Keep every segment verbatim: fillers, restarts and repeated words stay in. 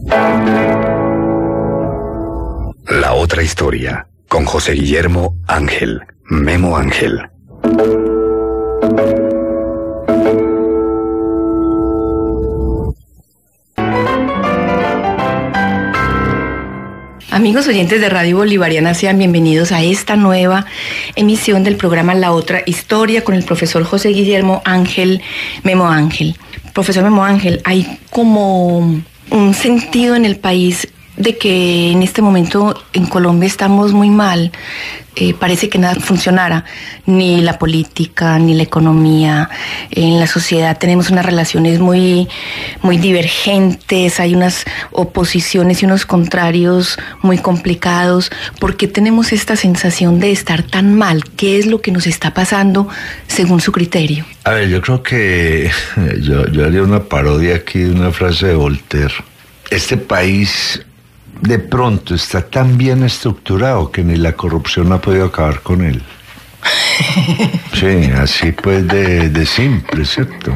La otra historia, con José Guillermo Ángel, Memo Ángel. Amigos oyentes de Radio Bolivariana, sean bienvenidos a esta nueva emisión del programa La Otra Historia con el profesor José Guillermo Ángel, Memo Ángel. Profesor Memo Ángel, hay como un sentido en el país de que en este momento en Colombia estamos muy mal. Eh, parece que nada funcionara, ni la política, ni la economía. En la sociedad tenemos unas relaciones muy, muy divergentes, hay unas oposiciones y unos contrarios muy complicados. ¿Por qué tenemos esta sensación de estar tan mal? ¿Qué es lo que nos está pasando según su criterio? A ver, yo creo que yo, yo haría una parodia aquí de una frase de Voltaire. Este país de pronto está tan bien estructurado que ni la corrupción ha podido acabar con él. Sí, así pues de, de simple, ¿cierto?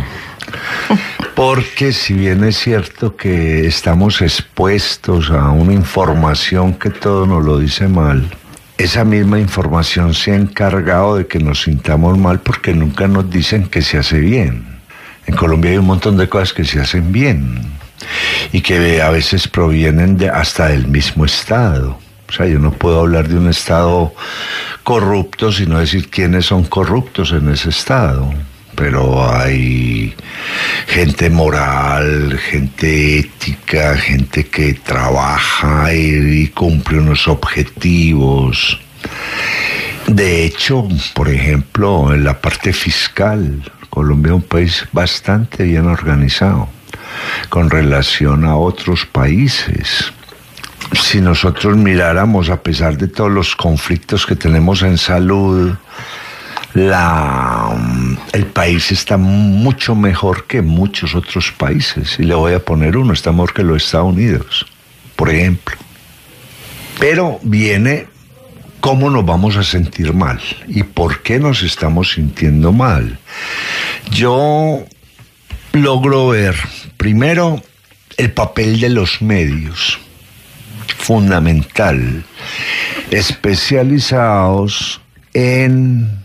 Porque si bien es cierto que estamos expuestos a una información que todo nos lo dice mal, esa misma información se ha encargado de que nos sintamos mal porque nunca nos dicen que se hace bien. En Colombia hay un montón de cosas que se hacen bien y que a veces provienen de hasta del mismo Estado. O sea, yo no puedo hablar de un Estado corrupto sino decir quiénes son corruptos en ese Estado. Pero hay gente moral, gente ética, gente que trabaja y, y cumple unos objetivos. De hecho, por ejemplo, en la parte fiscal, Colombia es un país bastante bien organizado con relación a otros países. Si nosotros miráramos, a pesar de todos los conflictos que tenemos en salud, la, el país está mucho mejor que muchos otros países. Y le voy a poner uno, está mejor que los Estados Unidos, por ejemplo. Pero viene cómo nos vamos a sentir mal y por qué nos estamos sintiendo mal. Yo logro ver, primero, el papel de los medios, fundamental, especializados en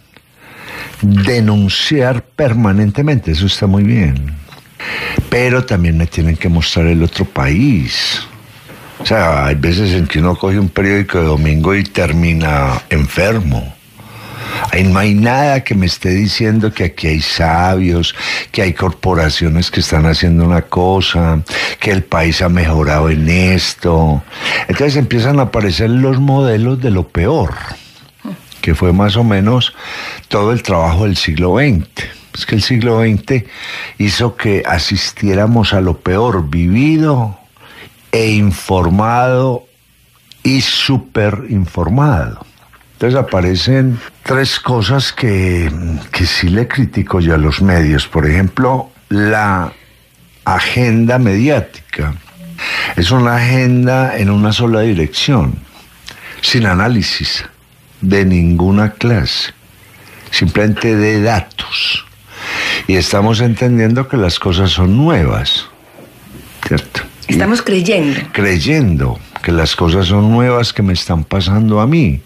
denunciar permanentemente, eso está muy bien, pero también me tienen que mostrar el otro país. O sea, hay veces en que uno coge un periódico de domingo y termina enfermo. Ahí no hay nada que me esté diciendo que aquí hay sabios, que hay corporaciones que están haciendo una cosa, que el país ha mejorado en esto. Entonces empiezan a aparecer los modelos de lo peor, que fue más o menos todo el trabajo del siglo veinte. Es que el siglo veinte hizo que asistiéramos a lo peor vivido e informado y súper informado. Entonces aparecen tres cosas que, que sí le critico yo a los medios. Por ejemplo, la agenda mediática. Es una agenda en una sola dirección, sin análisis de ninguna clase, simplemente de datos. Y estamos entendiendo que las cosas son nuevas, ¿cierto? Estamos creyendo. Creyendo que las cosas son nuevas que me están pasando a mí.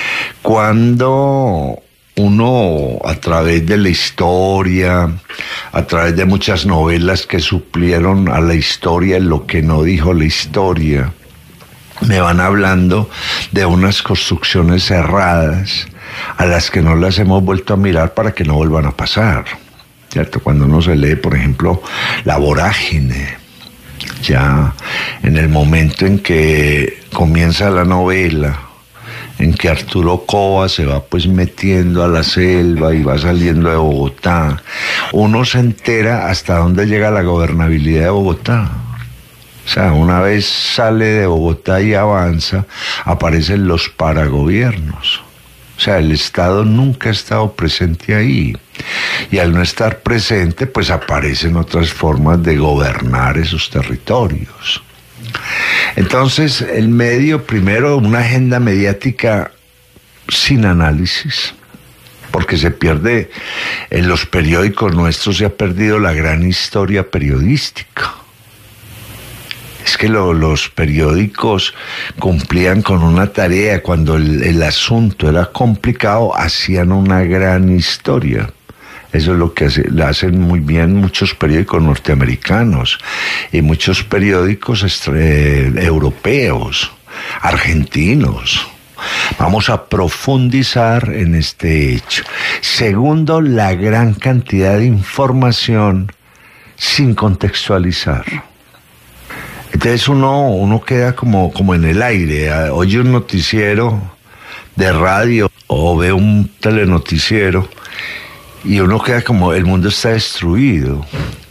Cuando uno, a través de la historia, a través de muchas novelas que suplieron a la historia lo que no dijo la historia, me van hablando de unas construcciones cerradas a las que no las hemos vuelto a mirar para que no vuelvan a pasar, ¿cierto? Cuando uno se lee, por ejemplo, La Vorágine, ya en el momento en que comienza la novela, en que Arturo Cova se va pues metiendo a la selva y va saliendo de Bogotá, uno se entera hasta dónde llega la gobernabilidad de Bogotá. O sea, una vez sale de Bogotá y avanza, aparecen los paragobiernos. O sea, el Estado nunca ha estado presente ahí. Y al no estar presente, pues aparecen otras formas de gobernar esos territorios. Entonces, el medio, primero, una agenda mediática sin análisis, porque se pierde, en los periódicos nuestros se ha perdido la gran historia periodística. Es Es que lo, los periódicos cumplían con una tarea. Cuando el, el asunto era complicado, hacían una gran historia. Eso es lo que hace, lo hacen muy bien muchos periódicos norteamericanos y muchos periódicos estre, europeos, argentinos. Vamos a profundizar en este hecho. Segundo, la gran cantidad de información sin contextualizar. Entonces uno, uno queda como, como en el aire, oye un noticiero de radio o ve un telenoticiero y uno queda como el mundo está destruido,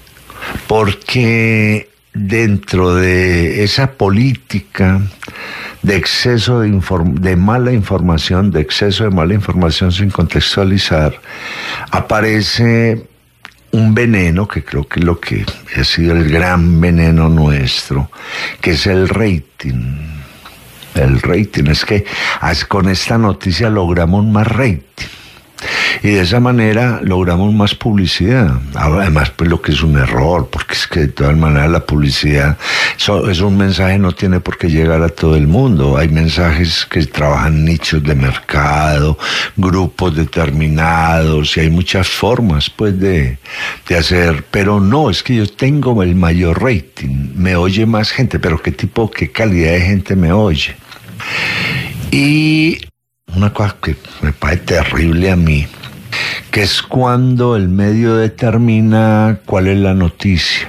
porque dentro de esa política de exceso de, inform- de mala información, de exceso de mala información sin contextualizar, aparece un veneno que creo que es lo que ha sido el gran veneno nuestro, que es el rating. El rating es que con esta noticia logramos más rating. Y de esa manera logramos más publicidad. Además, pues lo que es un error, porque es que de todas maneras la publicidad, eso, es un mensaje, no tiene por qué llegar a todo el mundo. Hay mensajes que trabajan nichos de mercado, grupos determinados, y hay muchas formas pues de, de hacer, pero no, es que yo tengo el mayor rating, me oye más gente, pero qué tipo, qué calidad de gente me oye. Y una cosa que me parece terrible a mí, que es cuando el medio determina cuál es la noticia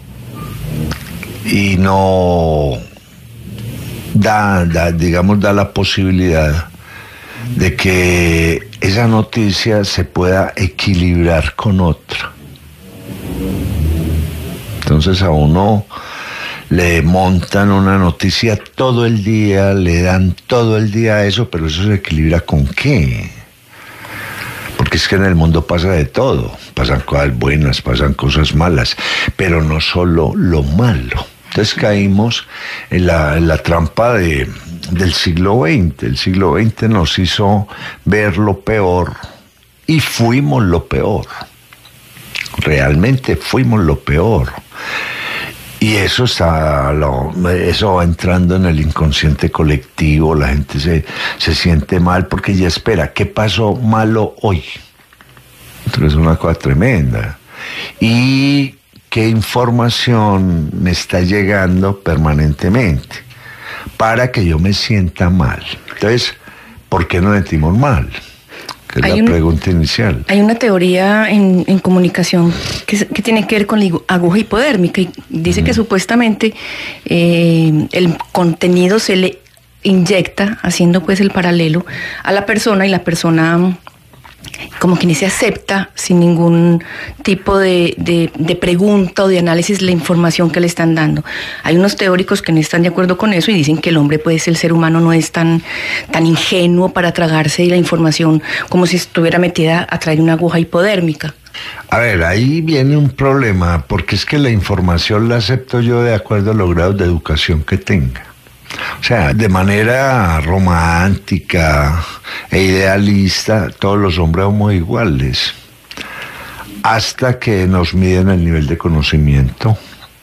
y no da, da, digamos, da la posibilidad de que esa noticia se pueda equilibrar con otra. Entonces a uno le montan una noticia todo el día, le dan todo el día eso, pero eso se equilibra ¿con qué? Porque es que en el mundo pasa de todo, pasan cosas buenas, pasan cosas malas, pero no solo lo malo. Entonces caímos en la, en la trampa de, del siglo veinte. El siglo veinte nos hizo ver lo peor y fuimos lo peor. Realmente fuimos lo peor. Y eso está, lo, eso va entrando en el inconsciente colectivo, la gente se, se siente mal porque ya espera, ¿qué pasó malo hoy? Entonces es una cosa tremenda. Y qué información me está llegando permanentemente para que yo me sienta mal. Entonces, ¿por qué nos sentimos mal? Que es hay la un, pregunta inicial. Hay una teoría en, en comunicación que, que tiene que ver con la aguja hipodérmica y dice mm. que supuestamente eh, el contenido se le inyecta, haciendo pues el paralelo a la persona, y la persona como que ni se acepta sin ningún tipo de, de, de pregunta o de análisis la información que le están dando. Hay unos teóricos que no están de acuerdo con eso y dicen que el hombre, pues el ser humano no es tan, tan ingenuo para tragarse la información como si estuviera metida a través de una aguja hipodérmica. A ver, ahí viene un problema, porque es que la información la acepto yo de acuerdo a los grados de educación que tenga. O sea, de manera romántica e idealista, todos los hombres somos iguales, hasta que nos miden el nivel de conocimiento.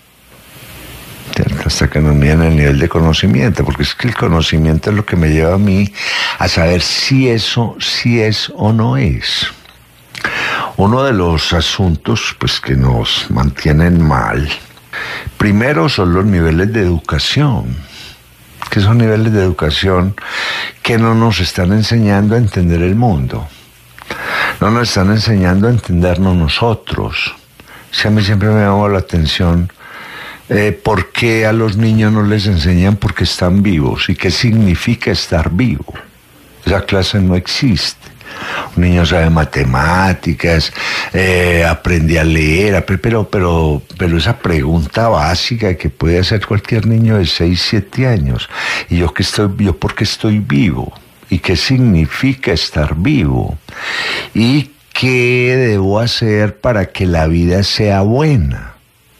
¿Cierto? Hasta que nos miden el nivel de conocimiento, porque es que el conocimiento es lo que me lleva a mí a saber si eso, si es o no es. Uno de los asuntos pues, que nos mantienen mal, primero son los niveles de educación. Que son niveles de educación que no nos están enseñando a entender el mundo, no nos están enseñando a entendernos nosotros. Si a mí siempre me llamó la atención eh, por qué a los niños no les enseñan por qué están vivos y qué significa estar vivo. Esa clase no existe. Un niño sabe matemáticas, eh, aprende a leer, pero, pero, pero esa pregunta básica que puede hacer cualquier niño de seis, siete años, y yo, que estoy, yo por qué estoy vivo, y qué significa estar vivo, y qué debo hacer para que la vida sea buena.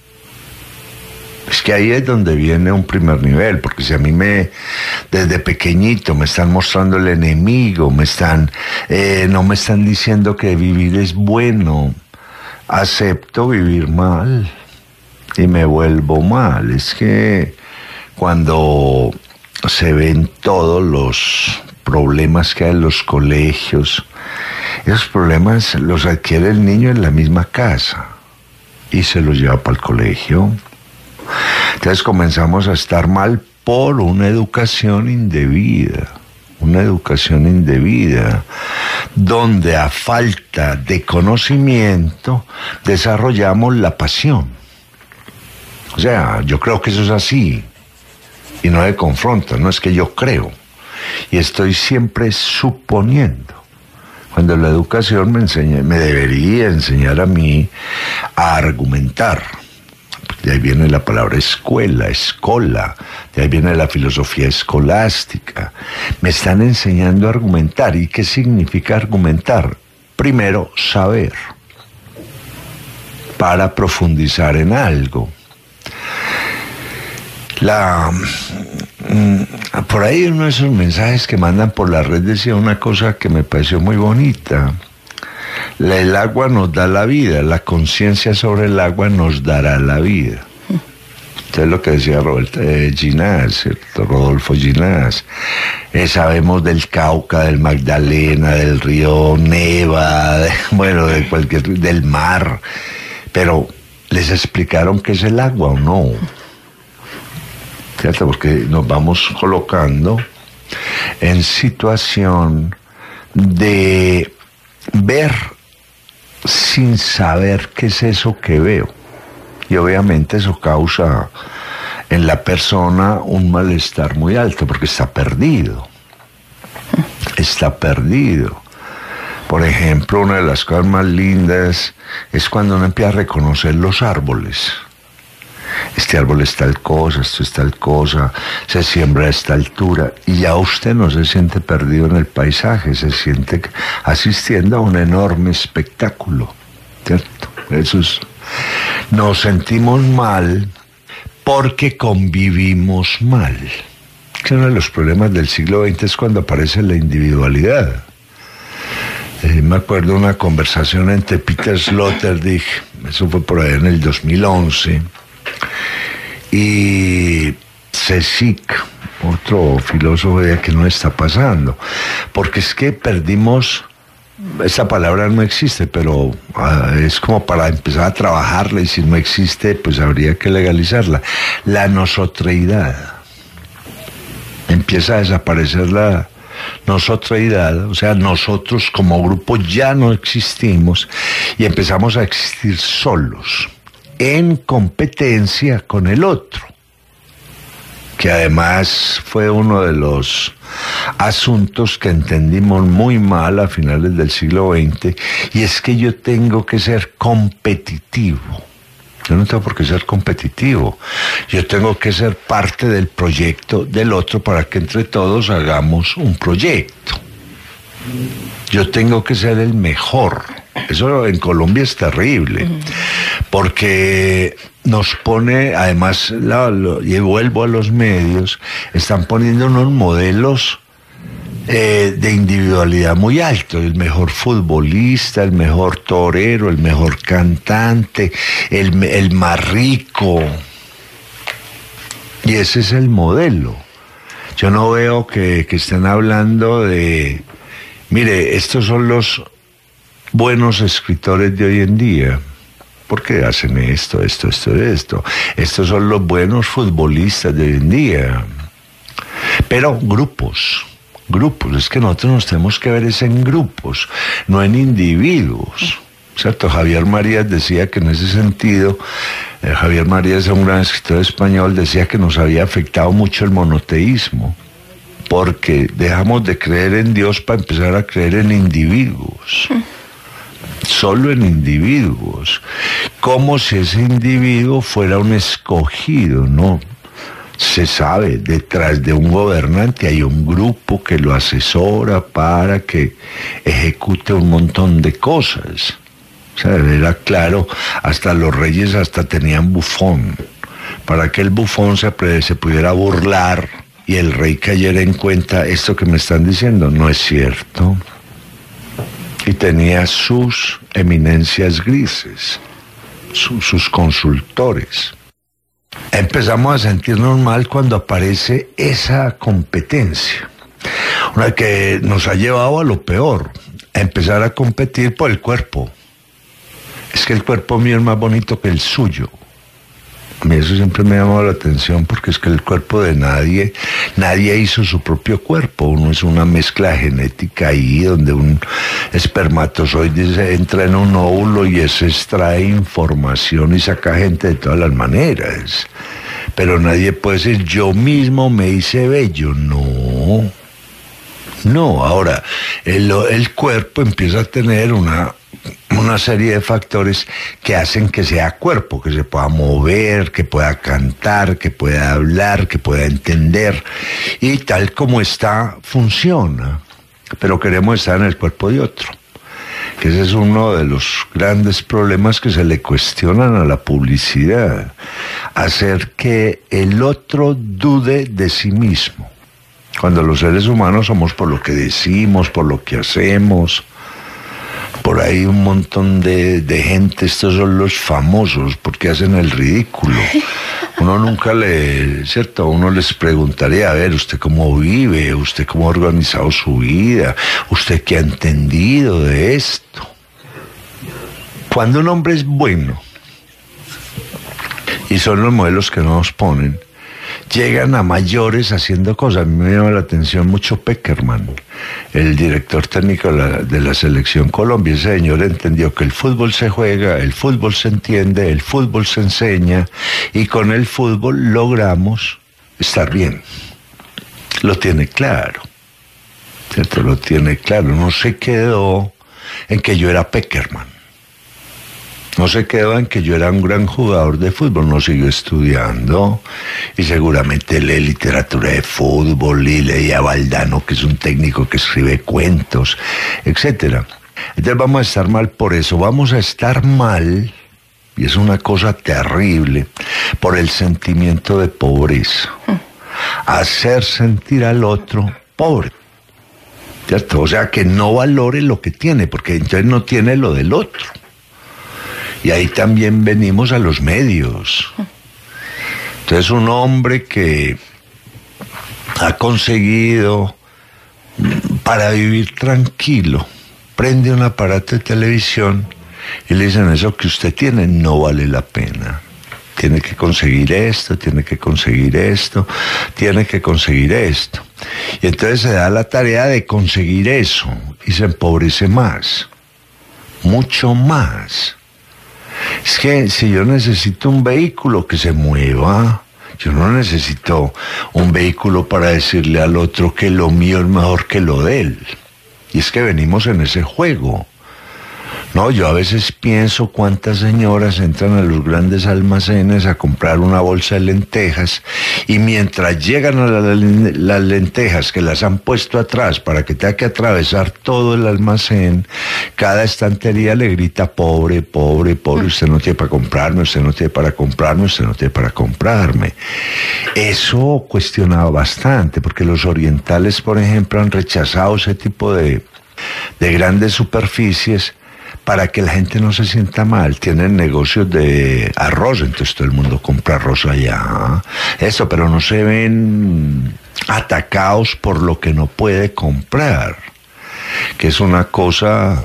Es que ahí es donde viene un primer nivel, porque si a mí me, desde pequeñito me están mostrando el enemigo, me están, eh, no me están diciendo que vivir es bueno, acepto vivir mal y me vuelvo mal. Es que cuando se ven todos los problemas que hay en los colegios. Esos problemas los adquiere el niño en la misma casa y se los lleva para el colegio. Entonces comenzamos a estar mal por una educación indebida, una educación indebida, donde a falta de conocimiento desarrollamos la pasión. O sea, yo creo que eso es así, y no me confronta, no es que yo creo, y estoy siempre suponiendo. Cuando la educación me enseña, me debería enseñar a mí a argumentar. De ahí viene la palabra escuela, escola, de ahí viene la filosofía escolástica. Me están enseñando a argumentar. ¿Y qué significa argumentar? Primero, saber, para profundizar en algo. La, por ahí uno de esos mensajes que mandan por la red decía una cosa que me pareció muy bonita. El agua nos da la vida, la conciencia sobre el agua nos dará la vida. Entonces lo que decía Roberto, eh, Ginás, ¿cierto? Rodolfo Ginás. Eh, sabemos del Cauca, del Magdalena, del río Neva, de, bueno, de cualquier, del mar, pero ¿les explicaron qué es el agua o no? ¿Cierto? Porque nos vamos colocando en situación de ver sin saber qué es eso que veo. Y obviamente eso causa en la persona un malestar muy alto, porque está perdido. Está perdido. Por ejemplo, una de las cosas más lindas es cuando uno empieza a reconocer los árboles. Este árbol es tal cosa, esto es tal cosa, se siembra a esta altura, y ya usted no se siente perdido en el paisaje, se siente asistiendo a un enorme espectáculo, ¿cierto? Eso es, nos sentimos mal porque convivimos mal. Que uno de los problemas del siglo veinte es cuando aparece la individualidad. Eh, me acuerdo de una conversación entre Peter Sloterdijk, eso fue por ahí en el dos mil once, y Csikszentmihalyi, otro filósofo, de que no está pasando, porque es que perdimos, esa palabra no existe, pero uh, es como para empezar a trabajarla, y si no existe, pues habría que legalizarla. La nosotreidad. Empieza a desaparecer la nosotreidad, o sea, nosotros como grupo ya no existimos y empezamos a existir solos, en competencia con el otro, que además fue uno de los asuntos que entendimos muy mal a finales del siglo veinte, y es que yo tengo que ser competitivo. Yo no tengo por qué ser competitivo, yo tengo que ser parte del proyecto del otro para que entre todos hagamos un proyecto. Yo tengo que ser el mejor. Eso en Colombia es terrible, porque nos pone, además, la, lo, y vuelvo a los medios, están poniendo unos modelos eh, de individualidad muy altos: el mejor futbolista, el mejor torero, el mejor cantante, el, el más rico. Y ese es el modelo. Yo no veo que, que estén hablando de, mire, estos son los buenos escritores de hoy en día, porque hacen esto, esto, esto, esto. Estos son los buenos futbolistas de hoy en día. Pero grupos, grupos, es que nosotros nos tenemos que ver es en grupos, no en individuos. ¿Cierto? Javier Marías decía que en ese sentido, eh, Javier Marías es un gran escritor español, decía que nos había afectado mucho el monoteísmo, porque dejamos de creer en Dios para empezar a creer en individuos. Solo en individuos, como si ese individuo fuera un escogido, ¿no? Se sabe, detrás de un gobernante hay un grupo que lo asesora para que ejecute un montón de cosas. O sea, era claro, hasta los reyes hasta tenían bufón, para que el bufón se, se pudiera burlar y el rey cayera en cuenta: esto que me están diciendo no es cierto. Y tenía sus eminencias grises, su, sus consultores. empezamos a sentirnos mal cuando aparece esa competencia, una que nos ha llevado a lo peor, a empezar a competir por el cuerpo. Es que el cuerpo mío es más bonito que el suyo. A mí eso siempre me ha llamado la atención, porque es que el cuerpo de nadie, nadie hizo su propio cuerpo. Uno es una mezcla genética ahí, donde un espermatozoide entra en un óvulo y eso extrae información y saca gente de todas las maneras. Pero nadie puede decir, yo mismo me hice bello. No, no. Ahora, el, el cuerpo empieza a tener una... una serie de factores que hacen que sea cuerpo, que se pueda mover, que pueda cantar, que pueda hablar, que pueda entender, y tal como está, funciona. Pero queremos estar en el cuerpo de otro, que ese es uno de los grandes problemas que se le cuestionan a la publicidad, hacer que el otro dude de sí mismo, cuando los seres humanos somos por lo que decimos, por lo que hacemos. Por ahí un montón de, de gente, estos son los famosos, porque hacen el ridículo. Uno nunca le, ¿cierto? Uno les preguntaría, a ver, ¿usted cómo vive? ¿Usted cómo ha organizado su vida? ¿Usted qué ha entendido de esto? Cuando un hombre es bueno, y son los modelos que nos ponen, llegan a mayores haciendo cosas. A mí me llama la atención mucho Peckerman, el director técnico de la, de la Selección Colombia. Ese señor entendió que el fútbol se juega, el fútbol se entiende, el fútbol se enseña, y con el fútbol logramos estar bien. Lo tiene claro, ¿cierto? Lo tiene claro. No se quedó en que yo era Peckerman. No se quedó en que yo era un gran jugador de fútbol, no siguió estudiando y seguramente lee literatura de fútbol y leía a Valdano, que es un técnico que escribe cuentos, etcétera. Entonces vamos a estar mal por eso, vamos a estar mal, y es una cosa terrible, por el sentimiento de pobreza. Hacer sentir al otro pobre, ¿cierto? O sea, que no valore lo que tiene, porque entonces no tiene lo del otro. Y ahí también venimos a los medios. Entonces un hombre que ha conseguido, para vivir tranquilo, prende un aparato de televisión y le dicen, eso que usted tiene no vale la pena. Tiene que conseguir esto, tiene que conseguir esto, tiene que conseguir esto. Y entonces se da la tarea de conseguir eso y se empobrece más, mucho más. Es que si yo necesito un vehículo que se mueva, yo no necesito un vehículo para decirle al otro que lo mío es mejor que lo de él. Y es que venimos en ese juego. No, yo a veces pienso cuántas señoras entran a los grandes almacenes a comprar una bolsa de lentejas, y mientras llegan a la, las lentejas que las han puesto atrás para que tenga que atravesar todo el almacén, cada estantería le grita, pobre, pobre, pobre, usted no tiene para comprarme, usted no tiene para comprarme, usted no tiene para comprarme. Eso cuestionaba bastante, porque los orientales, por ejemplo, han rechazado ese tipo de, de grandes superficies para que la gente no se sienta mal. Tienen negocios de arroz, entonces todo el mundo compra arroz allá. Eso, pero no se ven atacados por lo que no puede comprar, que es una cosa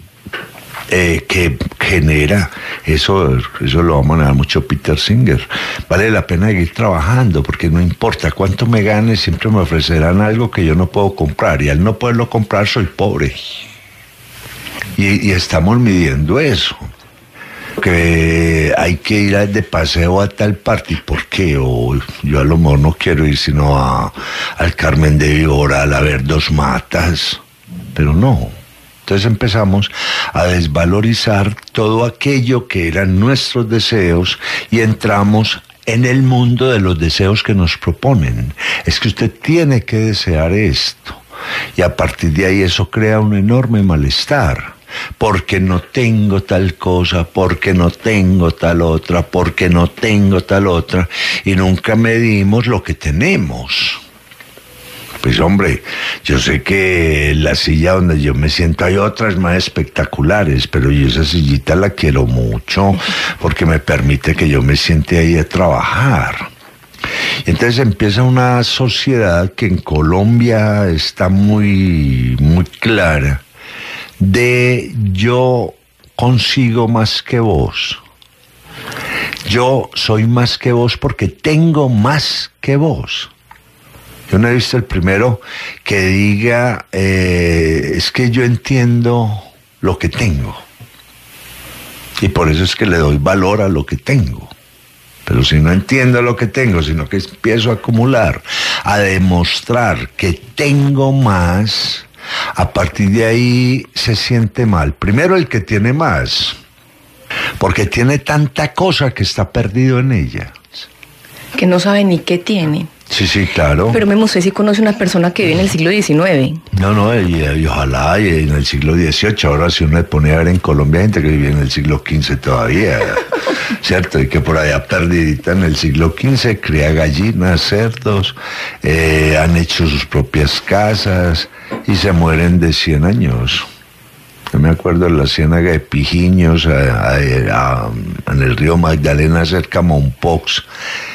eh, que genera, eso, eso lo va a manejar mucho Peter Singer. Vale la pena seguir trabajando, porque no importa cuánto me gane, siempre me ofrecerán algo que yo no puedo comprar, y al no poderlo comprar soy pobre. Y, y estamos midiendo eso, que hay que ir de paseo a tal parte. ¿Y por qué? O yo a lo mejor no quiero ir sino a, al Carmen de Viboral a ver dos matas, pero no. Entonces empezamos a desvalorizar todo aquello que eran nuestros deseos y entramos en el mundo de los deseos que nos proponen. Es que usted tiene que desear esto, y a partir de ahí eso crea un enorme malestar. Porque no tengo tal cosa, porque no tengo tal otra, porque no tengo tal otra, y nunca medimos lo que tenemos. Pues hombre, yo sé que la silla donde yo me siento hay otras más espectaculares, pero yo esa sillita la quiero mucho porque me permite que yo me siente ahí a trabajar. Entonces empieza una sociedad que en Colombia está muy, muy clara de yo consigo más que vos. Yo soy más que vos porque tengo más que vos. Yo no he visto el primero que diga, eh, es que yo entiendo lo que tengo. Y por eso es que le doy valor a lo que tengo. Pero si no entiendo lo que tengo, sino que empiezo a acumular, a demostrar que tengo más, a partir de ahí se siente mal. Primero el que tiene más, porque tiene tanta cosa que está perdido en ella. Que no sabe ni qué tiene. Sí, sí, claro. Pero Memo, usted sí conoce una persona que vive en el siglo diecinueve. No, no, y, y ojalá y en el siglo dieciocho. Ahora si uno le pone a ver en Colombia gente que vive en el siglo quince todavía, ¿cierto? Y que por allá perdidita en el siglo quince cría gallinas, cerdos, eh, han hecho sus propias casas y se mueren de cien años. Yo me acuerdo de la ciénaga de Pijiños, a, a, a, en el río Magdalena, cerca a Mompox.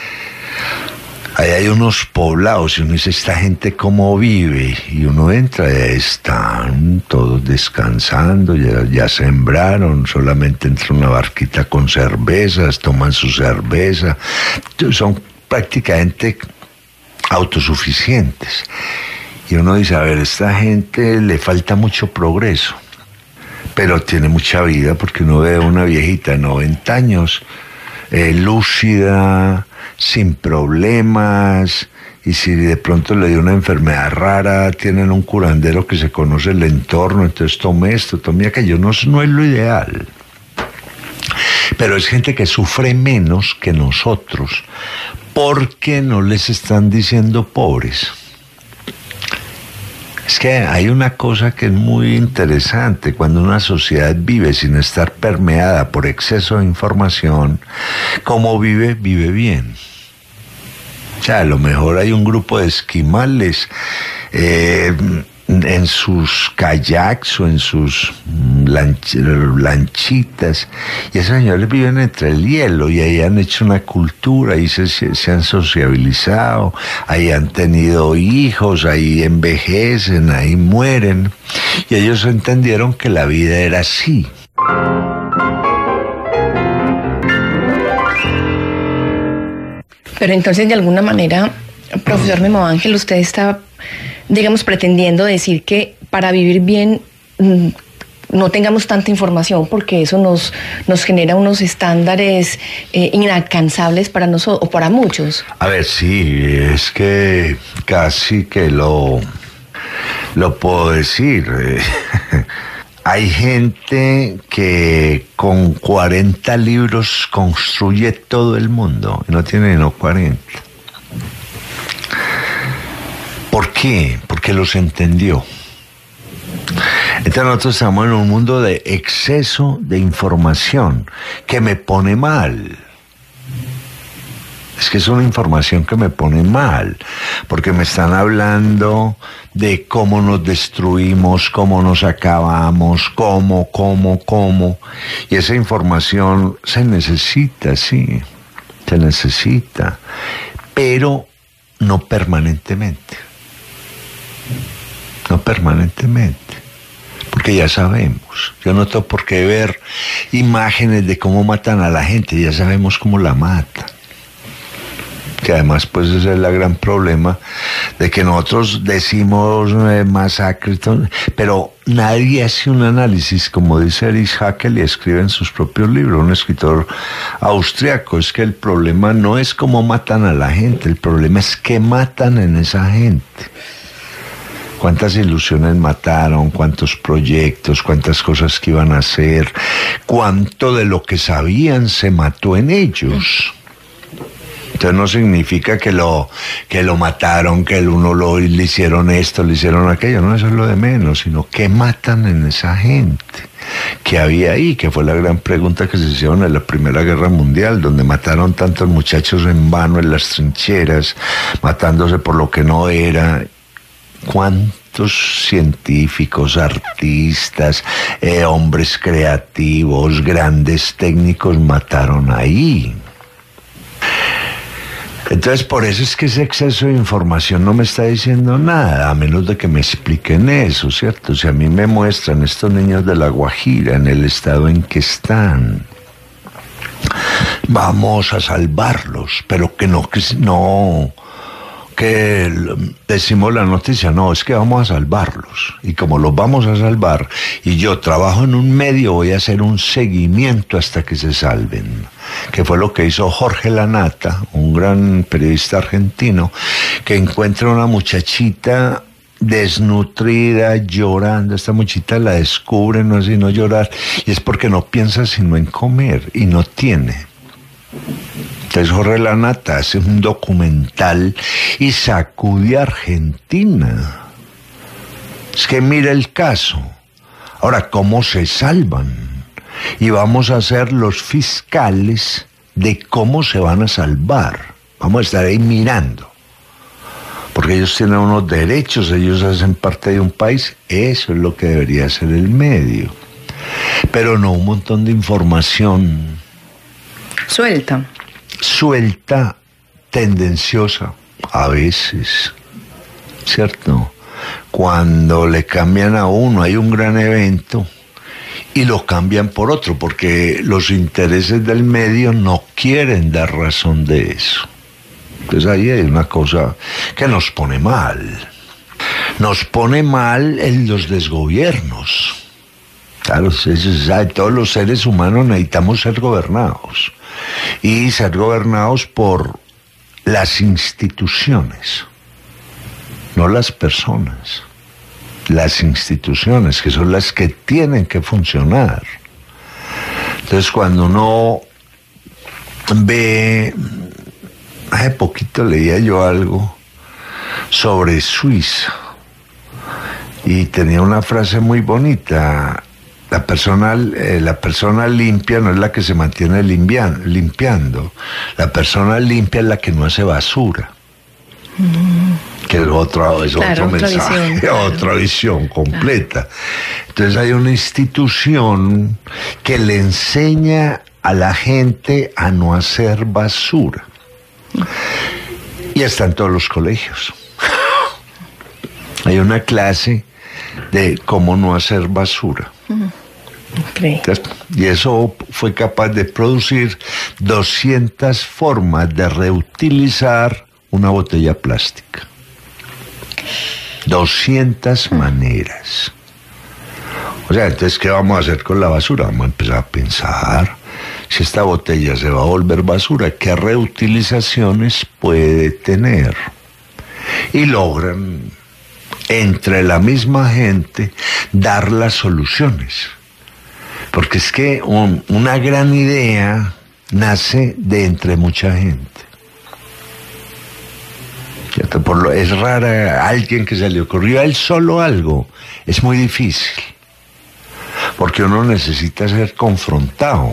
Ahí hay unos poblados y uno dice, ¿esta gente cómo vive? Y uno entra y están todos descansando, ya, ya sembraron, solamente entra una barquita con cervezas, toman su cerveza. Son prácticamente autosuficientes. Y uno dice, a ver, esta gente le falta mucho progreso, pero tiene mucha vida, porque uno ve a una viejita de noventa años, eh, lúcida, sin problemas, y si de pronto le dio una enfermedad rara, tienen un curandero que se conoce el entorno, entonces tome esto, tome aquello. No, no es lo ideal, pero es gente que sufre menos que nosotros, porque no les están diciendo pobres. Es que hay una cosa que es muy interesante: cuando una sociedad vive sin estar permeada por exceso de información, ¿cómo vive? Vive bien. O sea, a lo mejor hay un grupo de esquimales eh, en sus kayaks o en sus lanch lanchitas, y esos señores viven entre el hielo, y ahí han hecho una cultura, ahí se, se han sociabilizado, ahí han tenido hijos, ahí envejecen, ahí mueren, y ellos entendieron que la vida era así. Pero entonces, de alguna manera, profesor Memo Ángel, usted está, digamos, pretendiendo decir que para vivir bien no tengamos tanta información, porque eso nos, nos genera unos estándares eh, inalcanzables para nosotros o para muchos. A ver, sí, es que casi que lo, lo puedo decir. Hay gente que con cuarenta libros construye todo el mundo, y no tiene no cuarenta. ¿Por qué? Porque los entendió. Entonces nosotros estamos en un mundo de exceso de información que me pone mal. Es que es una información que me pone mal, porque me están hablando de cómo nos destruimos, cómo nos acabamos, cómo, cómo, cómo. Y esa información se necesita, sí, se necesita, pero no permanentemente. No permanentemente. Porque ya sabemos. Yo no tengo por qué ver imágenes de cómo matan a la gente, ya sabemos cómo la matan. Que además, pues ese es el gran problema, de que nosotros decimos eh, masacre, pero nadie hace un análisis, como dice Erich Hackel y escribe en sus propios libros, un escritor austriaco. Es que el problema no es cómo matan a la gente, el problema es qué matan en esa gente. Cuántas ilusiones mataron, cuántos proyectos, cuántas cosas que iban a hacer, cuánto de lo que sabían se mató en ellos. Entonces no significa que lo, que lo mataron, que el uno lo, le hicieron esto, le hicieron aquello, no, eso es lo de menos, sino que matan en esa gente que había ahí, que fue la gran pregunta que se hicieron en la Primera Guerra Mundial, donde mataron tantos muchachos en vano en las trincheras, matándose por lo que no era. ¿Cuántos científicos, artistas, eh, hombres creativos, grandes técnicos mataron ahí? Entonces, por eso es que ese exceso de información no me está diciendo nada, a menos de que me expliquen eso, ¿cierto? Si a mí me muestran estos niños de La Guajira en el estado en que están, vamos a salvarlos, pero que no, que no, que decimos la noticia, no, es que vamos a salvarlos. Y como los vamos a salvar, y yo trabajo en un medio, voy a hacer un seguimiento hasta que se salven. Que fue lo que hizo Jorge Lanata, un gran periodista argentino, que encuentra una muchachita desnutrida, llorando. Esta muchachita la descubre, no es sino llorar, y es porque no piensa sino en comer, y no tiene. Entonces Jorge Lanata hace un documental y sacude a Argentina. Es que mira el caso. Ahora, ¿cómo se salvan? Y vamos a ser los fiscales de cómo se van a salvar. Vamos a estar ahí mirando. Porque ellos tienen unos derechos, ellos hacen parte de un país. Eso es lo que debería ser el medio. Pero no un montón de información suelta. Suelta, tendenciosa, a veces, ¿cierto? Cuando le cambian a uno, hay un gran evento y lo cambian por otro, porque los intereses del medio no quieren dar razón de eso. Entonces ahí hay una cosa que nos pone mal. Nos pone mal en los desgobiernos. Claro, se sabe, todos los seres humanos necesitamos ser gobernados. Y ser gobernados por las instituciones, no las personas. Las instituciones, que son las que tienen que funcionar. Entonces, cuando uno ve, hace poquito leía yo algo sobre Suiza y tenía una frase muy bonita. La persona, eh, la persona limpia no es la que se mantiene limpian, limpiando. La persona limpia es la que no hace basura. Mm. Que es otro, es claro, otro otra mensaje, visión, claro. Otra visión completa. Entonces hay una institución que le enseña a la gente a no hacer basura. Y está en todos los colegios. Hay una clase de cómo no hacer basura. Okay. Y eso fue capaz de producir doscientas formas de reutilizar una botella plástica. doscientas maneras. O sea, entonces, ¿qué vamos a hacer con la basura? Vamos a empezar a pensar, si esta botella se va a volver basura, ¿qué reutilizaciones puede tener? Y logran, entre la misma gente, dar las soluciones. Porque es que un, una gran idea nace de entre mucha gente. Por lo, es rara alguien que se le ocurrió a él solo algo. Es muy difícil. Porque uno necesita ser confrontado.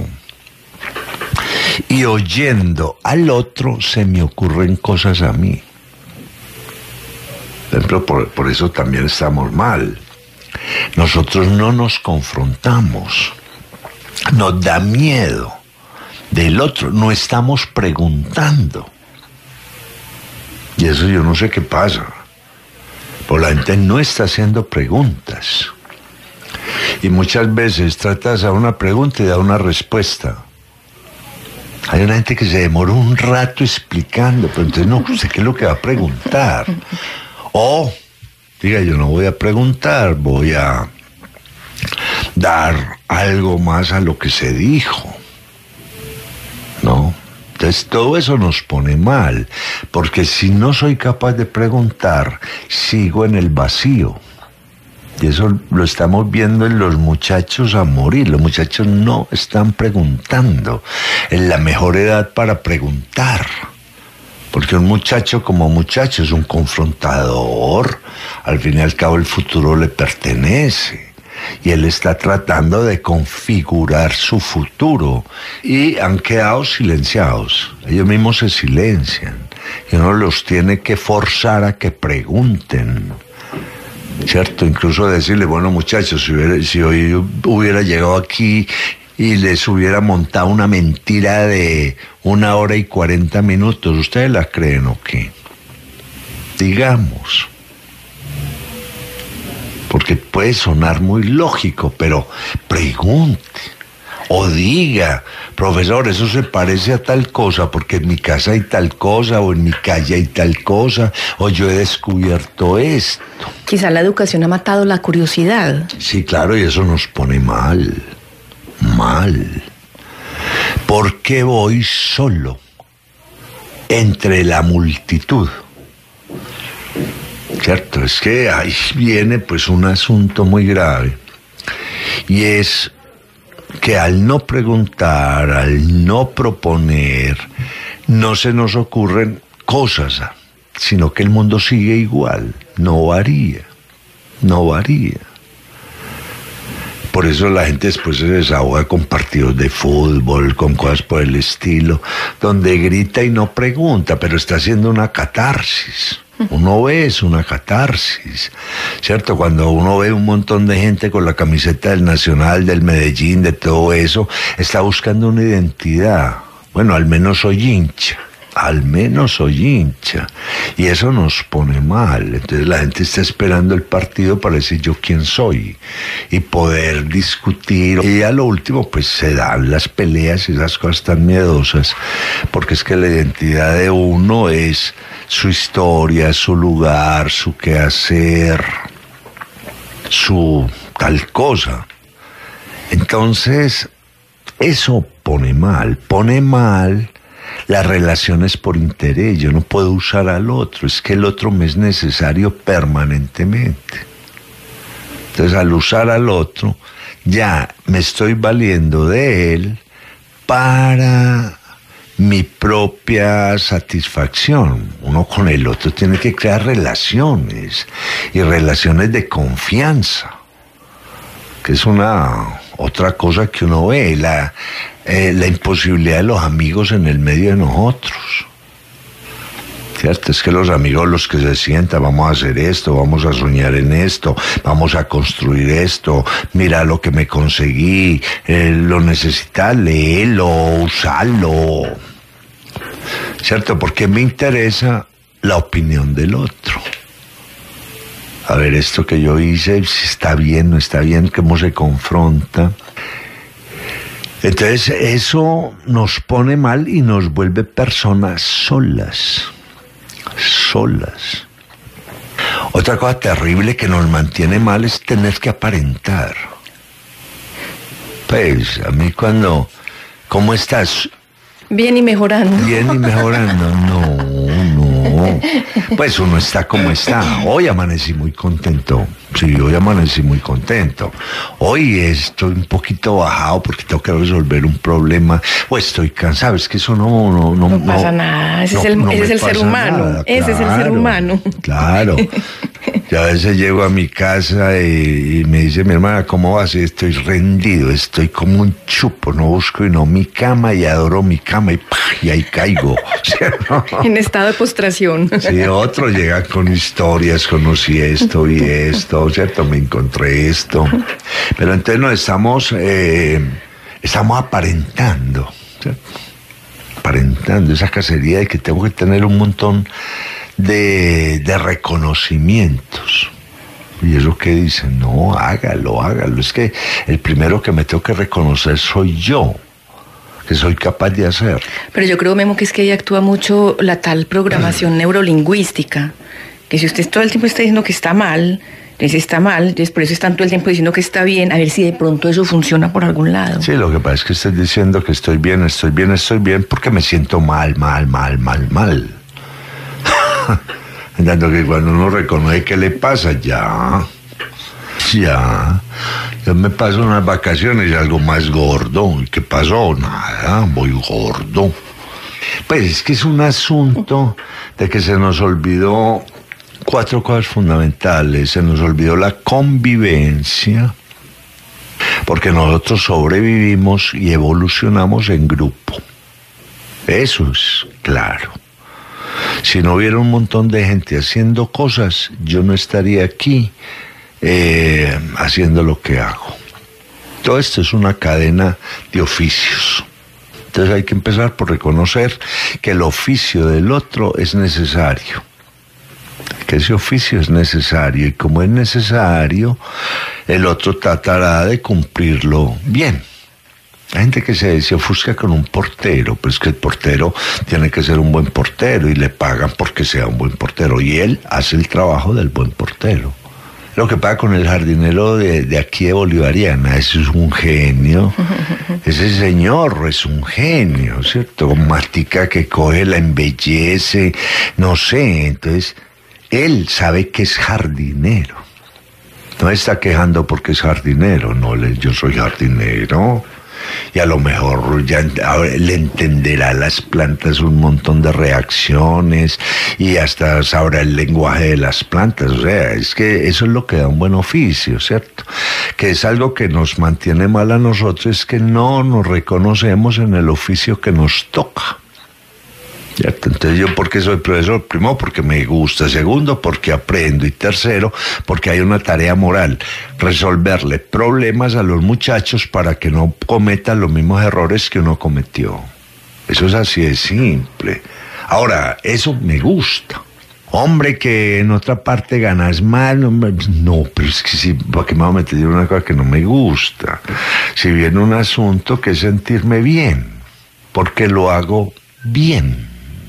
Y oyendo al otro se me ocurren cosas a mí. Por ejemplo, por, por eso también estamos mal. Nosotros no nos confrontamos. Nos da miedo del otro. No estamos preguntando. Y eso yo no sé qué pasa. Porque la gente no está haciendo preguntas. Y muchas veces tratas a una pregunta y da una respuesta. Hay una gente que se demora un rato explicando, pero entonces no sé qué es lo que va a preguntar. O, diga, yo no voy a preguntar, voy a dar algo más a lo que se dijo. ¿No? Entonces todo eso nos pone mal, porque si no soy capaz de preguntar, sigo en el vacío. Y eso lo estamos viendo en los muchachos a morir. Los muchachos no están preguntando. En la mejor edad para preguntar. Porque un muchacho como muchacho es un confrontador. Al fin y al cabo el futuro le pertenece. Y él está tratando de configurar su futuro. Y han quedado silenciados. Ellos mismos se silencian. Y uno los tiene que forzar a que pregunten. ¿cierto? Incluso decirle, bueno, muchachos, si, hubiera, si hoy hubiera llegado aquí y les hubiera montado una mentira de una hora y cuarenta minutos, ¿ustedes la creen o qué? Digamos. Porque puede sonar muy lógico, pero pregunte o diga, profesor, eso se parece a tal cosa, porque en mi casa hay tal cosa, o en mi calle hay tal cosa, o yo he descubierto esto. Quizá la educación ha matado la curiosidad. Sí, claro, y eso nos pone mal, mal. ¿Por qué voy solo entre la multitud? Cierto, es que ahí viene pues un asunto muy grave, y es que al no preguntar, al no proponer, no se nos ocurren cosas, sino que el mundo sigue igual, no varía, no varía. Por eso la gente después se desahoga con partidos de fútbol, con cosas por el estilo, donde grita y no pregunta, pero está haciendo una catarsis. Uno ve es una catarsis, ¿cierto? Cuando uno ve un montón de gente con la camiseta del Nacional, del Medellín, de todo eso, está buscando una identidad. Bueno, al menos soy hincha, al menos soy hincha. Y eso nos pone mal. Entonces la gente está esperando el partido para decir yo quién soy y poder discutir. Y a lo último, pues se dan las peleas y esas cosas tan miedosas, porque es que la identidad de uno es su historia, su lugar, su quehacer, su tal cosa. Entonces, eso pone mal, pone mal las relaciones por interés. Yo no puedo usar al otro, es que el otro me es necesario permanentemente. Entonces, al usar al otro, ya me estoy valiendo de él para mi propia satisfacción. Uno con el otro tiene que crear relaciones, y relaciones de confianza, que es una otra cosa que uno ve, la, eh, la imposibilidad de los amigos en el medio de nosotros. ¿Cierto? Es que los amigos, los que se sientan, vamos a hacer esto, vamos a soñar en esto, vamos a construir esto, mira lo que me conseguí, eh, lo necesitas, léelo, usalo. ¿Cierto? Porque me interesa la opinión del otro. A ver, esto que yo hice, si está bien, no está bien, cómo se confronta. Entonces, eso nos pone mal y nos vuelve personas solas. Solas. Otra cosa terrible que nos mantiene mal es tener que aparentar. Pues, a mí cuando, ¿cómo estás? Bien y mejorando. Bien y mejorando, no, no. Pues uno está como está. Hoy amanecí muy contento. Sí, hoy amanecí muy contento. Hoy estoy un poquito bajado porque tengo que resolver un problema. O estoy cansado. Es que eso no... No, no, no pasa no, nada. Ese no, es el, no ese es el ser humano. Nada. Ese claro, es el ser humano. Claro. Yo a veces llego a mi casa y, y me dice mi hermana, ¿cómo vas? Y estoy rendido, estoy como un chupo, no busco y no mi cama y adoro mi cama y, y ahí caigo. ¿Cierto? En estado de postración. Sí, otro llega con historias, conocí esto y esto, ¿cierto? Me encontré esto. Pero entonces nos estamos, eh, estamos aparentando, ¿cierto? Aparentando esa cacería de que tengo que tener un montón De, de reconocimientos. Y eso que dicen, no, hágalo, hágalo. Es que el primero que me tengo que reconocer soy yo, que soy capaz de hacer. Pero yo creo, Memo, que es que ahí actúa mucho la tal programación neurolingüística, que si usted todo el tiempo está diciendo que está mal, entonces está mal, entonces por eso están todo el tiempo diciendo que está bien, a ver si de pronto eso funciona por algún lado. Sí, lo que pasa es que estoy diciendo que estoy bien, estoy bien, estoy bien, porque me siento mal, mal, mal, mal, mal. Tanto que cuando uno reconoce qué le pasa, ya, ya, yo me paso unas vacaciones y algo más gordo. ¿Qué pasó? Nada, voy gordo. Pues es que es un asunto de que se nos olvidó cuatro cosas fundamentales. Se nos olvidó la convivencia, porque nosotros sobrevivimos y evolucionamos en grupo. Eso es claro. Si no hubiera un montón de gente haciendo cosas, yo no estaría aquí eh, haciendo lo que hago. Todo esto es una cadena de oficios. Entonces hay que empezar por reconocer que el oficio del otro es necesario, que ese oficio es necesario, y como es necesario, el otro tratará de cumplirlo bien. Hay gente que se, se ofusca con un portero, pero es que el portero tiene que ser un buen portero y le pagan porque sea un buen portero, y él hace el trabajo del buen portero. Lo que pasa con el jardinero de, de aquí de Bolivariana, ese es un genio, ese señor es un genio, ¿cierto? Con matica que coge, la embellece, no sé, entonces él sabe que es jardinero. No está quejando porque es jardinero, no, le, yo soy jardinero. Y a lo mejor ya le entenderá a las plantas un montón de reacciones y hasta sabrá el lenguaje de las plantas. O sea, es que eso es lo que da un buen oficio, ¿cierto? Que es algo que nos mantiene mal a nosotros, es que no nos reconocemos en el oficio que nos toca. ¿Cierto? Entonces yo, ¿por qué soy profesor? Primero, porque me gusta. Segundo, porque aprendo. Y tercero, porque hay una tarea moral: resolverle problemas a los muchachos para que no cometan los mismos errores que uno cometió. Eso es así de simple. Ahora, eso me gusta. Hombre, que en otra parte ganas mal, no, no, pero es que sí, ¿para qué me voy a meter en una cosa que no me gusta? Si viene un asunto que es sentirme bien, porque lo hago bien.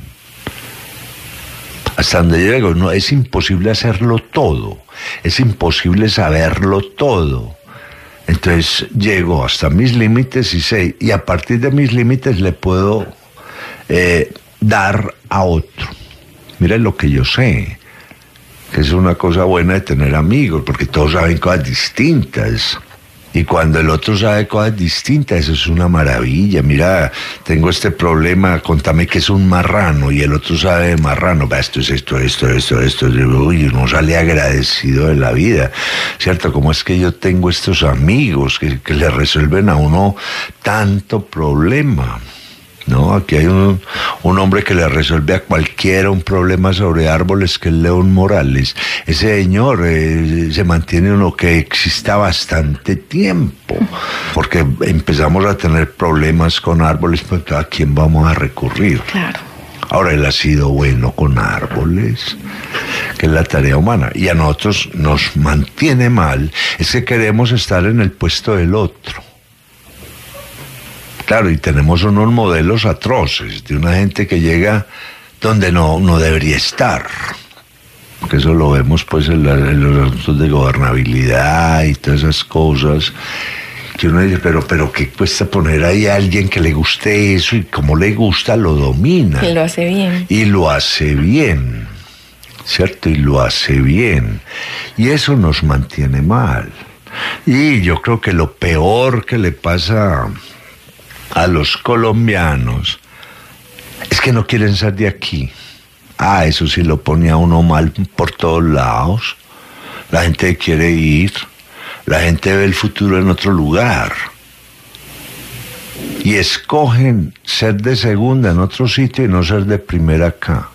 Hasta donde llego, no, es imposible hacerlo todo, es imposible saberlo todo. Entonces llego hasta mis límites y sé, y a partir de mis límites le puedo eh, dar a otro. Miren lo que yo sé, que es una cosa buena de tener amigos, porque todos saben cosas distintas. Y cuando el otro sabe cosas distintas, eso es una maravilla. Mira, tengo este problema, contame que es un marrano, y el otro sabe de marrano. Esto es esto, esto, esto, esto. Uy, uno sale agradecido de la vida, ¿cierto? ¿Cómo es que yo tengo estos amigos que, que le resuelven a uno tanto problema? No, aquí hay un, un hombre que le resuelve a cualquiera un problema sobre árboles, que es León Morales. Ese señor eh, se mantiene uno que exista bastante tiempo, porque empezamos a tener problemas con árboles, pues ¿a quién vamos a recurrir? Claro. Ahora, él ha sido bueno con árboles, que es la tarea humana, y a nosotros nos mantiene mal, es que queremos estar en el puesto del otro. Claro, y tenemos unos modelos atroces de una gente que llega donde no, no debería estar. Porque eso lo vemos pues en, la, en los asuntos de gobernabilidad y todas esas cosas. Que uno dice, pero, pero ¿qué cuesta poner ahí a alguien que le guste eso? Y como le gusta, lo domina. Y lo hace bien. Y lo hace bien, ¿cierto? Y lo hace bien. Y eso nos mantiene mal. Y yo creo que lo peor que le pasa a los colombianos es que no quieren ser de aquí. Ah, eso sí lo pone a uno mal por todos lados. La gente quiere ir, la gente ve el futuro en otro lugar y escogen ser de segunda en otro sitio y no ser de primera acá.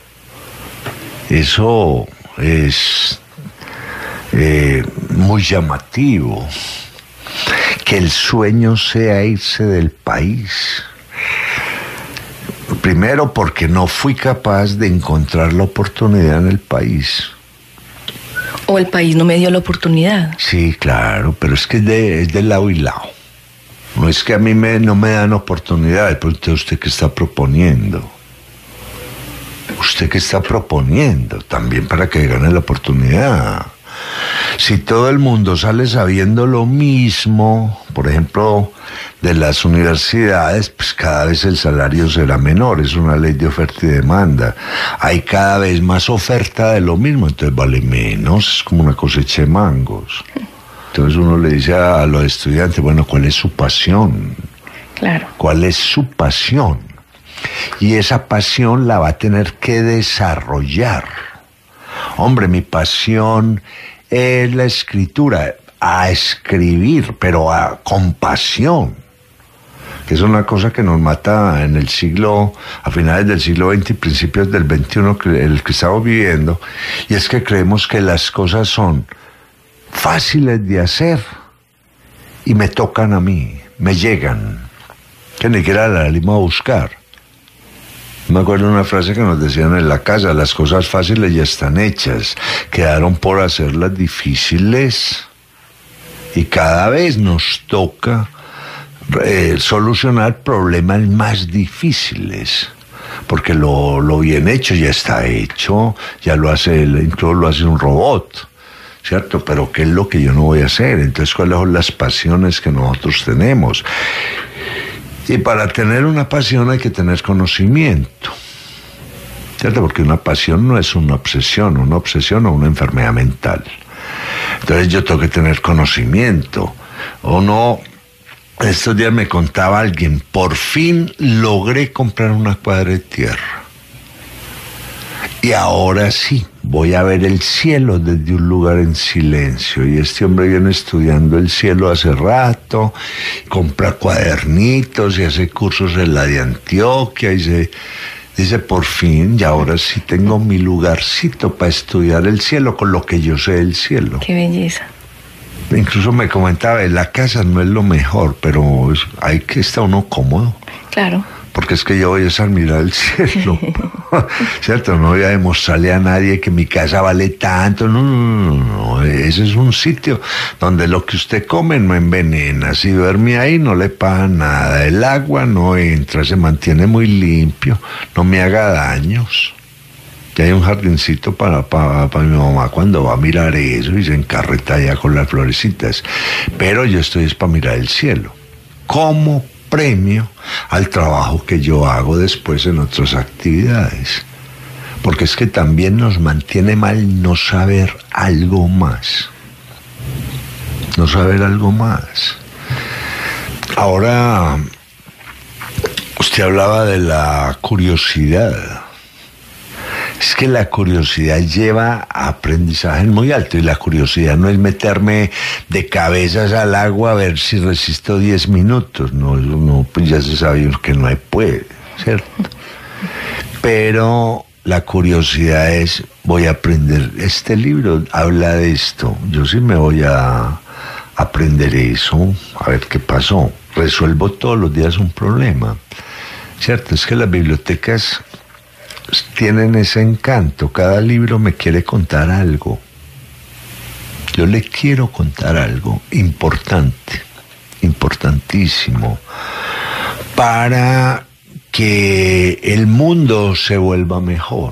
Eso es eh, muy llamativo. Que el sueño sea irse del país. Primero, porque no fui capaz de encontrar la oportunidad en el país. O el país no me dio la oportunidad. Sí, claro, pero es que es de, es de lado y lado. No es que a mí me, no me dan oportunidades, pero usted, ¿usted qué está proponiendo? ¿Usted qué está proponiendo? También para que gane la oportunidad. Si todo el mundo sale sabiendo lo mismo, por ejemplo, de las universidades, pues cada vez el salario será menor, es una ley de oferta y demanda. Hay cada vez más oferta de lo mismo, entonces vale menos, es como una cosecha de mangos. Entonces uno le dice a los estudiantes, bueno, ¿cuál es su pasión? Claro. ¿Cuál es su pasión? Y esa pasión la va a tener que desarrollar. Hombre, mi pasión es la escritura, a escribir, pero a, con pasión, que es una cosa que nos mata en el siglo, a finales del siglo veinte y principios del veintiuno, el que estamos viviendo, y es que creemos que las cosas son fáciles de hacer y me tocan a mí, me llegan, que ni siquiera la salimos a buscar. Me acuerdo una frase que nos decían en la casa: las cosas fáciles ya están hechas, quedaron por hacerlas difíciles. Y cada vez nos toca eh, solucionar problemas más difíciles, porque lo, lo bien hecho ya está hecho, ya lo hace, incluso lo hace un robot, ¿cierto? Pero ¿qué es lo que yo no voy a hacer? Entonces, ¿cuáles son las pasiones que nosotros tenemos? Y para tener una pasión hay que tener conocimiento, ¿cierto? Porque una pasión no es una obsesión, una obsesión o una enfermedad mental. Entonces yo tengo que tener conocimiento. O no, estos días me contaba alguien, por fin logré comprar una cuadra de tierra. Y ahora sí, voy a ver el cielo desde un lugar en silencio. Y este hombre viene estudiando el cielo hace rato, compra cuadernitos y hace cursos en la de Antioquia y se... Dice, por fin, y ahora sí tengo mi lugarcito para estudiar el cielo con lo que yo sé del cielo. Qué belleza. Incluso me comentaba, la casa no es lo mejor, pero hay que estar uno cómodo. Claro. Porque es que yo voy a estar mirar el cielo, ¿cierto? No voy a demostrarle a nadie que mi casa vale tanto, no, no, no, no, ese es un sitio donde lo que usted come no envenena, si duerme ahí no le pasa nada, el agua no entra, se mantiene muy limpio, no me haga daños. Y hay un jardincito para, para, para mi mamá cuando va a mirar eso y se encarreta allá con las florecitas, pero yo estoy es para mirar el cielo. ¿Cómo? Premio al trabajo que yo hago después en otras actividades, porque es que también nos mantiene mal no saber algo más, no saber algo más. Ahora, usted hablaba de la curiosidad. Es que la curiosidad lleva a aprendizajes muy altos, y la curiosidad no es meterme de cabezas al agua a ver si resisto diez minutos, no, no, pues ya se sabe que no hay puede, ¿cierto? Pero la curiosidad es, voy a aprender, este libro habla de esto, yo sí me voy a aprender eso, a ver qué pasó, resuelvo todos los días un problema, ¿cierto? Es que las bibliotecas tienen ese encanto, cada libro me quiere contar algo, yo le quiero contar algo importante, importantísimo, para que el mundo se vuelva mejor.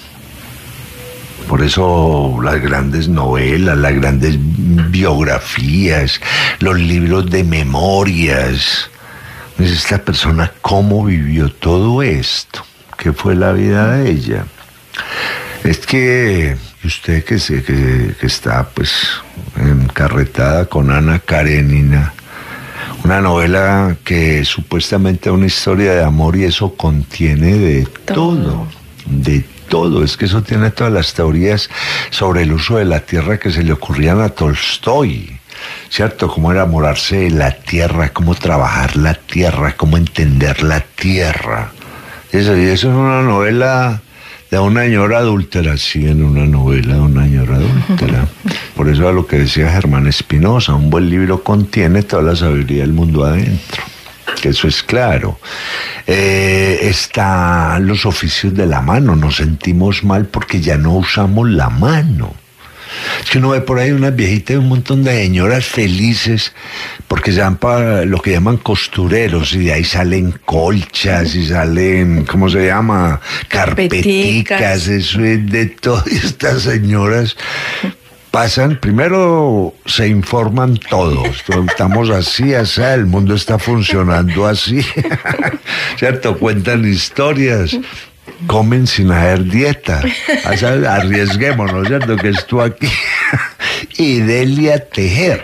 Por eso las grandes novelas, las grandes biografías, los libros de memorias, es esta persona cómo vivió todo esto, qué fue la vida de ella. Es que usted que, se, que, que está pues encarretada con Ana Karenina, una novela que supuestamente es una historia de amor y eso contiene de todo, todo, de todo. Es que eso tiene todas las teorías sobre el uso de la tierra que se le ocurrían a Tolstoy, ¿cierto? Cómo enamorarse de la tierra, cómo trabajar la tierra, cómo entender la tierra. Eso, y eso es una novela de una señora adúltera, sí, en una novela de una señora adúltera. Por eso a lo que decía Germán Espinosa, un buen libro contiene toda la sabiduría del mundo adentro, que eso es claro. Eh, están los oficios de la mano, nos sentimos mal porque ya no usamos la mano. Es que uno ve por ahí unas viejitas y un montón de señoras felices porque se van para lo que llaman costureros y de ahí salen colchas y salen, ¿cómo se llama? Carpeticas, eso es de todas estas señoras. Pasan, primero se informan todos, estamos así, así, el mundo está funcionando así, ¿cierto? Cuentan historias. Comen sin hacer dieta, arriesguémonos, ¿cierto? Que esto aquí. Y Delia Tejer,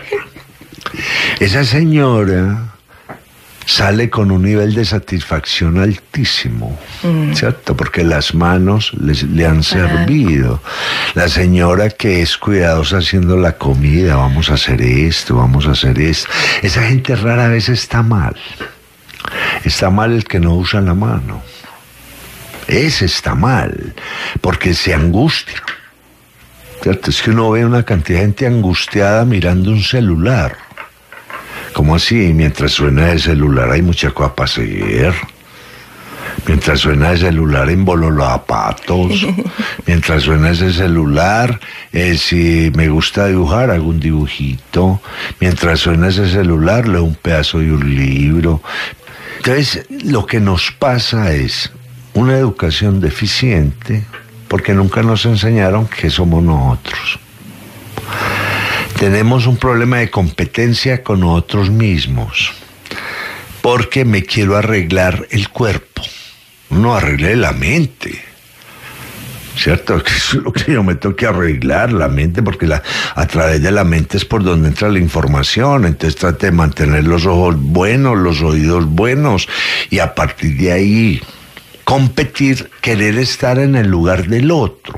esa señora sale con un nivel de satisfacción altísimo, mm. ¿cierto? Porque las manos les, le han servido. La señora que es cuidadosa haciendo la comida, vamos a hacer esto, vamos a hacer esto. Esa gente rara vez está mal. Está mal el que no usa la mano. Ese está mal, porque se angustia. ¿Cierto? Es que uno ve una cantidad de gente angustiada mirando un celular. ¿Cómo así? Mientras suena el celular hay mucha cosa para hacer. Mientras suena el celular embolo los zapatos. Mientras suena ese celular, eh, si me gusta dibujar, hago un dibujito. Mientras suena ese celular, leo un pedazo de un libro. Entonces, lo que nos pasa es una educación deficiente, porque nunca nos enseñaron que somos nosotros. Tenemos un problema de competencia con nosotros mismos, porque me quiero arreglar el cuerpo. No arreglé la mente, ¿cierto? Que es lo que yo me tengo que arreglar, la mente, porque la, a través de la mente es por donde entra la información. Entonces trate de mantener los ojos buenos, los oídos buenos, y a partir de ahí competir, querer estar en el lugar del otro.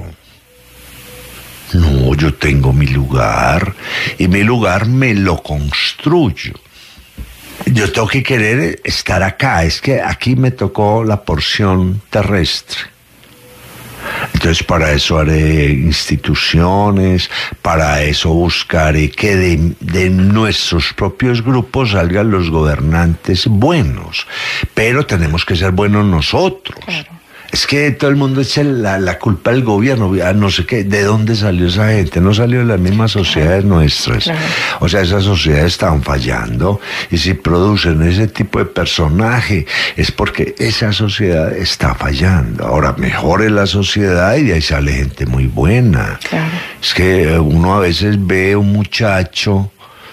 No, yo tengo mi lugar, y mi lugar me lo construyo. Yo tengo que querer estar acá, es que aquí me tocó la porción terrestre. Entonces para eso haré instituciones, para eso buscaré que de, de nuestros propios grupos salgan los gobernantes buenos, pero tenemos que ser buenos nosotros. Claro. Es que todo el mundo echa la, la culpa al gobierno, no sé qué, ¿de dónde salió esa gente? No salió de las mismas sociedades claro, nuestras. Claro. O sea, esas sociedades están fallando, y si producen ese tipo de personaje es porque esa sociedad está fallando. Ahora, mejore la sociedad y de ahí sale gente muy buena. Claro. Es que uno a veces ve un muchacho,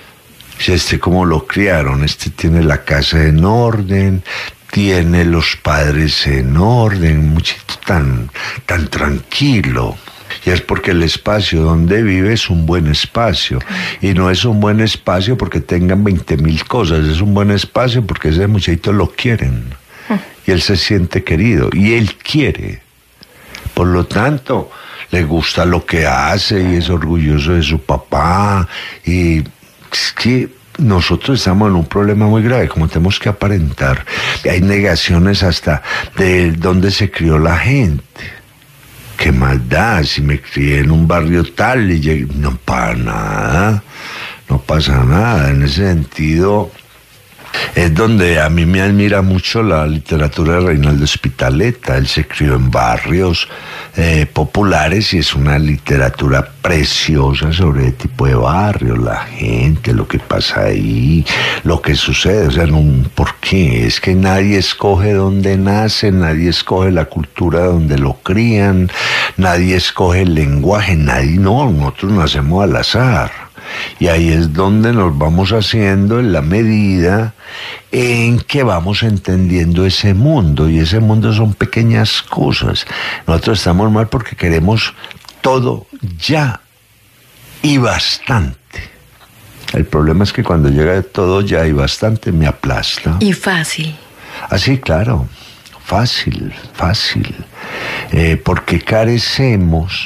este como lo criaron, este tiene la casa en orden, tiene los padres en orden, un muchito tan, tan tranquilo. Y es porque el espacio donde vive es un buen espacio. Y no es un buen espacio porque tengan veinte mil cosas, es un buen espacio porque ese muchachito lo quieren. Y él se siente querido, y él quiere. Por lo tanto, le gusta lo que hace y es orgulloso de su papá. Y es que nosotros estamos en un problema muy grave, como tenemos que aparentar. Hay negaciones hasta de dónde se crió la gente. ¿Qué más da? Si me crié en un barrio tal y llegué, no pasa nada, no pasa nada. En ese sentido, es donde a mí me admira mucho la literatura de Reinaldo Spitaleta. Él se crió en barrios eh, populares y es una literatura preciosa sobre el tipo de barrio, la gente, lo que pasa ahí, lo que sucede. O sea, no, ¿por qué? Es que nadie escoge dónde nace, nadie escoge la cultura donde lo crían, nadie escoge el lenguaje, nadie, no, nosotros nacemos al azar. Y ahí es donde nos vamos haciendo en la medida en que vamos entendiendo ese mundo, y ese mundo son pequeñas cosas. Nosotros estamos mal porque queremos todo ya y bastante. El problema es que cuando llega todo ya y bastante me aplasta. Y fácil. Así, claro, fácil, fácil. Eh, porque carecemos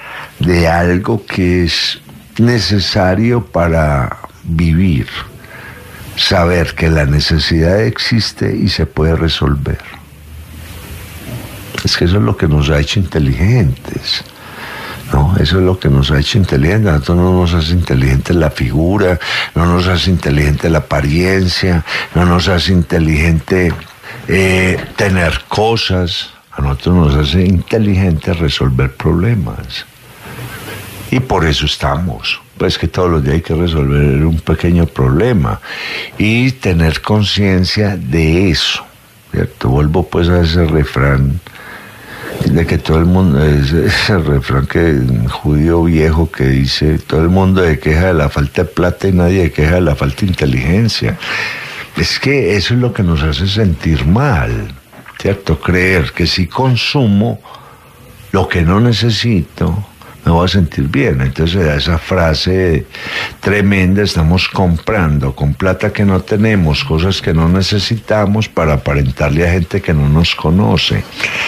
de algo que es necesario para vivir, saber que la necesidad existe y se puede resolver. Es que eso es lo que nos ha hecho inteligentes, ¿no? Eso es lo que nos ha hecho inteligentes. A nosotros no nos hace inteligente la figura, no nos hace inteligente la apariencia, no nos hace inteligente eh, tener cosas. A nosotros nos hace inteligente resolver problemas. Y por eso estamos, pues que todos los días hay que resolver un pequeño problema y tener conciencia de eso, ¿cierto? Vuelvo pues a ese refrán de que todo el mundo, ese, ese refrán que judío viejo que dice, todo el mundo se queja de la falta de plata y nadie se queja de la falta de inteligencia. Es que eso es lo que nos hace sentir mal, ¿cierto? Creer que si consumo lo que no necesito, me voy a sentir bien. Entonces esa frase tremenda, estamos comprando con plata que no tenemos, cosas que no necesitamos para aparentarle a gente que no nos conoce.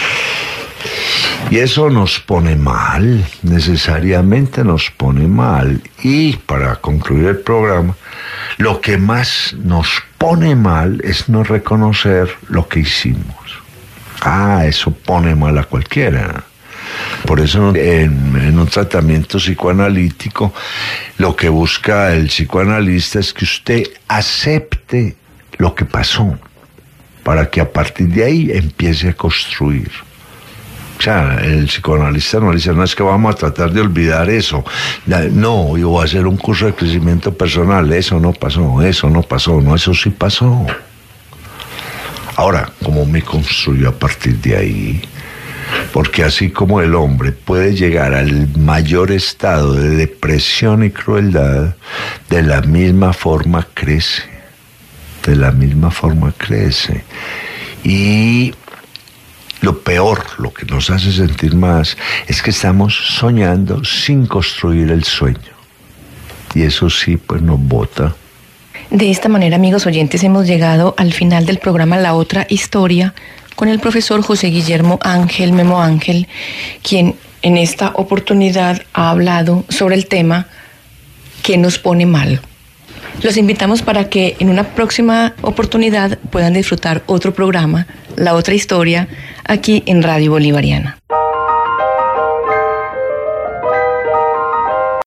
Y eso nos pone mal, necesariamente nos pone mal. Y para concluir el programa, lo que más nos pone mal es no reconocer lo que hicimos. Ah, eso pone mal a cualquiera. Por eso en, en un tratamiento psicoanalítico lo que busca el psicoanalista es que usted acepte lo que pasó para que a partir de ahí empiece a construir. O sea, el psicoanalista no le dice, no es que vamos a tratar de olvidar eso. No, yo voy a hacer un curso de crecimiento personal. Eso no pasó, eso no pasó, no, eso sí pasó. Ahora, ¿cómo me construyo a partir de ahí? Porque así como el hombre puede llegar al mayor estado de depresión y crueldad, de la misma forma crece. De la misma forma crece. Y lo peor, lo que nos hace sentir más, es que estamos soñando sin construir el sueño. Y eso sí, pues nos bota. De esta manera, amigos oyentes, hemos llegado al final del programa La Otra Historia con el profesor José Guillermo Ángel, Memo Ángel, quien en esta oportunidad ha hablado sobre el tema ¿qué nos pone mal? Los invitamos para que en una próxima oportunidad puedan disfrutar otro programa, La Otra Historia, aquí en Radio Bolivariana.